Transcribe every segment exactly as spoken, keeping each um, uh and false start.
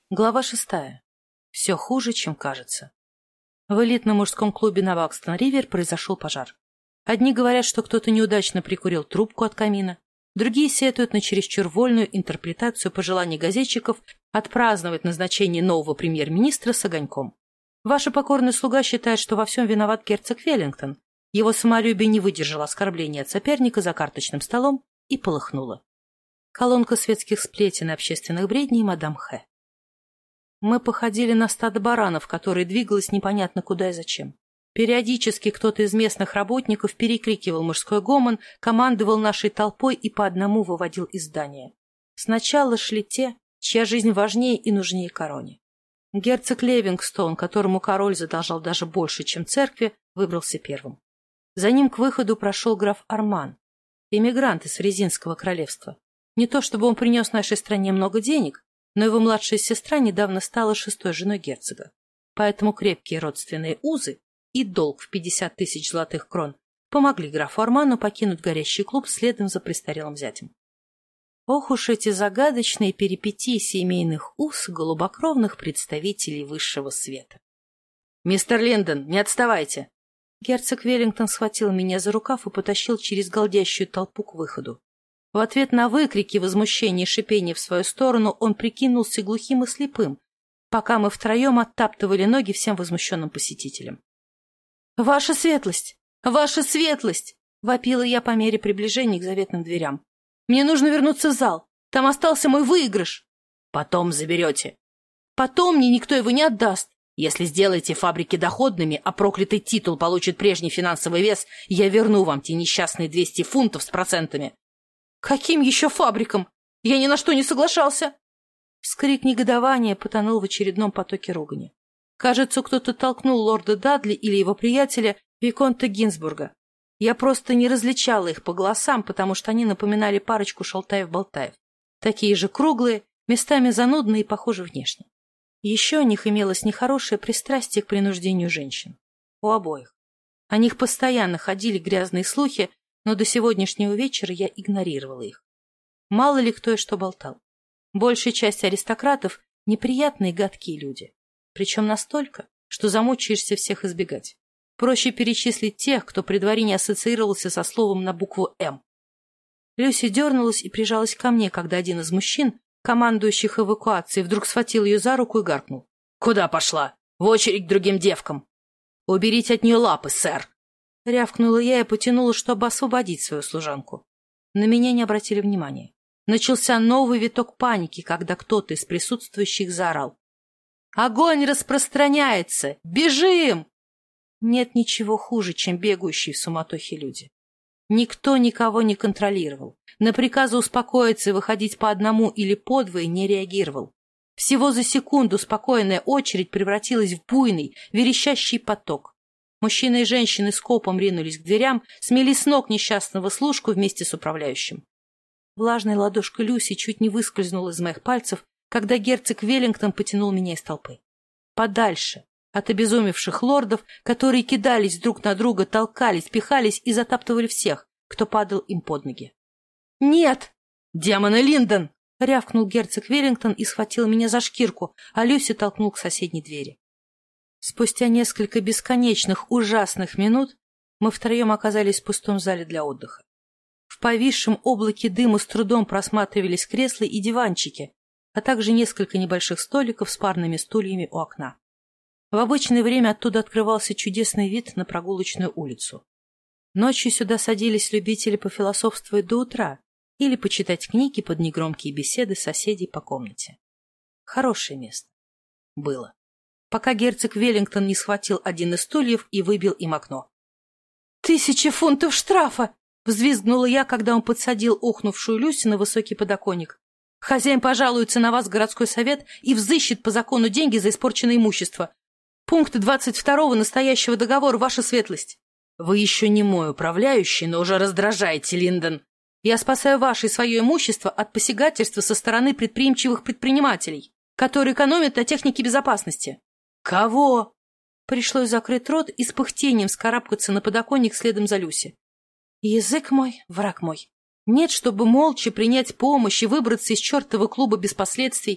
Глава шестая. Все хуже, чем кажется. В элитном мужском клубе на Бакстон-Ривер произошел пожар. Одни говорят, что кто-то неудачно прикурил трубку от камина, другие сетуют на чересчур вольную интерпретацию пожеланий газетчиков отпраздновать назначение нового премьер-министра с огоньком. Ваша покорный слуга считает, что во всем виноват герцог Веллингтон. Его самолюбие не выдержало оскорбления от соперника за карточным столом и полыхнуло. Колонка светских сплетен и общественных бредней мадам Х. Мы походили на стадо баранов, которое двигалось непонятно куда и зачем. Периодически кто-то из местных работников перекрикивал мужской гомон, командовал нашей толпой и по одному выводил из здания. Сначала шли те, чья жизнь важнее и нужнее короне. Герцог Левингстон, которому король задолжал даже больше, чем церкви, выбрался первым. За ним к выходу прошел граф Арман, эмигрант из Фризинского королевства. Не то чтобы он принес нашей стране много денег, но его младшая сестра недавно стала шестой женой герцога. Поэтому крепкие родственные узы и долг в пятьдесят тысяч золотых крон помогли графу Арману покинуть горящий клуб следом за престарелым зятем. Ох уж эти загадочные перипетии семейных уз голубокровных представителей высшего света. «Мистер Линдон, не отставайте!» Герцог Веллингтон схватил меня за рукав и потащил через голдящую толпу к выходу. В ответ на выкрики, возмущение и шипение в свою сторону он прикинулся глухим и слепым, пока мы втроем оттаптывали ноги всем возмущенным посетителям. «Ваша светлость! Ваша светлость!» — вопила я по мере приближения к заветным дверям. «Мне нужно вернуться в зал. Там остался мой выигрыш». «Потом заберете». «Потом мне никто его не отдаст. Если сделаете фабрики доходными, а проклятый титул получит прежний финансовый вес, я верну вам те несчастные двести фунтов с процентами». «Каким еще фабрикам? Я ни на что не соглашался!» Вскрик негодования потонул в очередном потоке ругани. Кажется, кто-то толкнул лорда Дадли или его приятеля виконта Гинзбурга. Я просто не различала их по голосам, потому что они напоминали парочку шалтаев-болтаев. Такие же круглые, местами занудные и похожи внешне. Еще у них имелось нехорошее пристрастие к принуждению женщин. У обоих. О них постоянно ходили грязные слухи, но до сегодняшнего вечера я игнорировала их. Мало ли кто и что болтал. Большая часть аристократов — неприятные гадкие люди. Причем настолько, что замучаешься всех избегать. Проще перечислить тех, кто при дворе не ассоциировался со словом на букву «М». Люси дернулась и прижалась ко мне, когда один из мужчин, командующих эвакуацией, вдруг схватил ее за руку и гаркнул. «Куда пошла? В очередь к другим девкам!» «Уберите от нее лапы, сэр!» Рявкнула я и потянула, чтобы освободить свою служанку. На меня не обратили внимания. Начался новый виток паники, когда кто-то из присутствующих заорал. «Огонь распространяется! Бежим!» Нет ничего хуже, чем бегающие в суматохе люди. Никто никого не контролировал. На приказы успокоиться и выходить по одному или по двое не реагировал. Всего за секунду спокойная очередь превратилась в буйный, верещащий поток. Мужчины и женщины скопом ринулись к дверям, смели с ног несчастного служку вместе с управляющим. Влажная ладошка Люси чуть не выскользнула из моих пальцев, когда герцог Веллингтон потянул меня из толпы. Подальше от обезумевших лордов, которые кидались друг на друга, толкались, пихались и затаптывали всех, кто падал им под ноги. «Нет!» «Демоны Линдон!» — рявкнул герцог Веллингтон и схватил меня за шкирку, а Люси толкнул к соседней двери. Спустя несколько бесконечных, ужасных минут мы втроем оказались в пустом зале для отдыха. В повисшем облаке дыма с трудом просматривались кресла и диванчики, а также несколько небольших столиков с парными стульями у окна. В обычное время оттуда открывался чудесный вид на прогулочную улицу. Ночью сюда садились любители пофилософствовать до утра или почитать книги под негромкие беседы соседей по комнате. Хорошее место. Было. Пока герцог Веллингтон не схватил один из стульев и выбил им окно. «Тысяча фунтов штрафа!» — взвизгнула я, когда он подсадил охнувшую Люси на высокий подоконник. «Хозяин пожалуется на вас в городской совет и взыщет по закону деньги за испорченное имущество. Пункт двадцать второго настоящего договора, ваша светлость». «Вы еще не мой управляющий, но уже раздражаете, Линдон. Я спасаю ваше и свое имущество от посягательства со стороны предприимчивых предпринимателей, которые экономят на технике безопасности». «Кого?» Пришлось закрыть рот и с пыхтением вскарабкаться на подоконник следом за Люси. Язык мой, враг мой. Нет, чтобы молча принять помощь и выбраться из чертова клуба без последствий.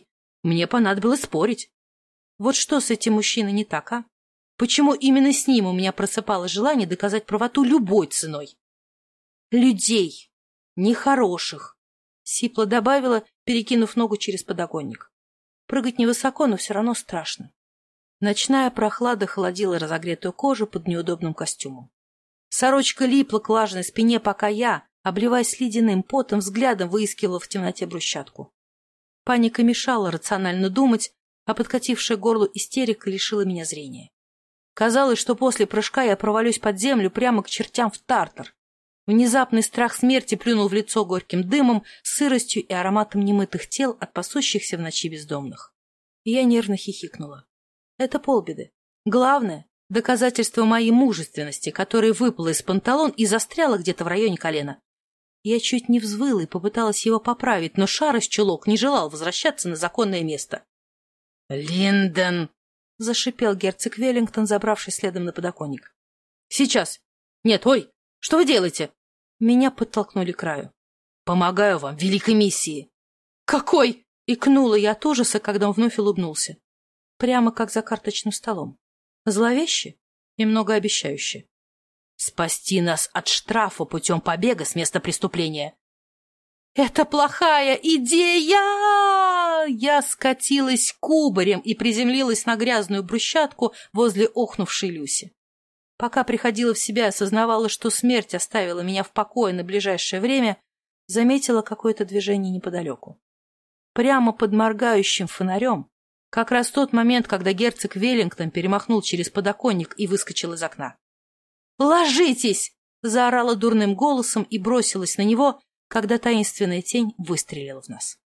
Мне понадобилось спорить. Вот что с этим мужчиной не так, а? Почему именно с ним у меня просыпалось желание доказать правоту любой ценой? Людей. Нехороших. Сипла добавила, перекинув ногу через подоконник. Прыгать невысоко, но все равно страшно. Ночная прохлада холодила разогретую кожу под неудобным костюмом. Сорочка липла к влажной спине, пока я, обливаясь ледяным потом, взглядом выискивала в темноте брусчатку. Паника мешала рационально думать, а подкатившая к горлу истерика лишила меня зрения. Казалось, что после прыжка я провалюсь под землю прямо к чертям в тартар. Внезапный страх смерти плюнул в лицо горьким дымом, сыростью и ароматом немытых тел от пасущихся в ночи бездомных. И я нервно хихикнула. Это полбеды. Главное — доказательство моей мужественности, которое выпало из панталон и застряло где-то в районе колена. Я чуть не взвыла и попыталась его поправить, но шар из чулок не желал возвращаться на законное место. — Линдон! — зашипел герцог Веллингтон, забравшись следом на подоконник. — Сейчас! Нет, ой! Что вы делаете? Меня подтолкнули к краю. — Помогаю вам, великой миссии! — Какой? — икнула я от ужаса, когда он вновь улыбнулся. Прямо как за карточным столом. Зловеще и многообещающе. Спасти нас от штрафа путем побега с места преступления. «Это плохая идея!» Я скатилась кубарем и приземлилась на грязную брусчатку возле охнувшей Люси. Пока приходила в себя и осознавала, что смерть оставила меня в покое на ближайшее время, заметила какое-то движение неподалеку. Прямо под моргающим фонарем, как раз тот момент, когда герцог Веллингтон перемахнул через подоконник и выскочил из окна. «Ложитесь!» — заорала дурным голосом и бросилась на него, когда таинственная тень выстрелила в нас.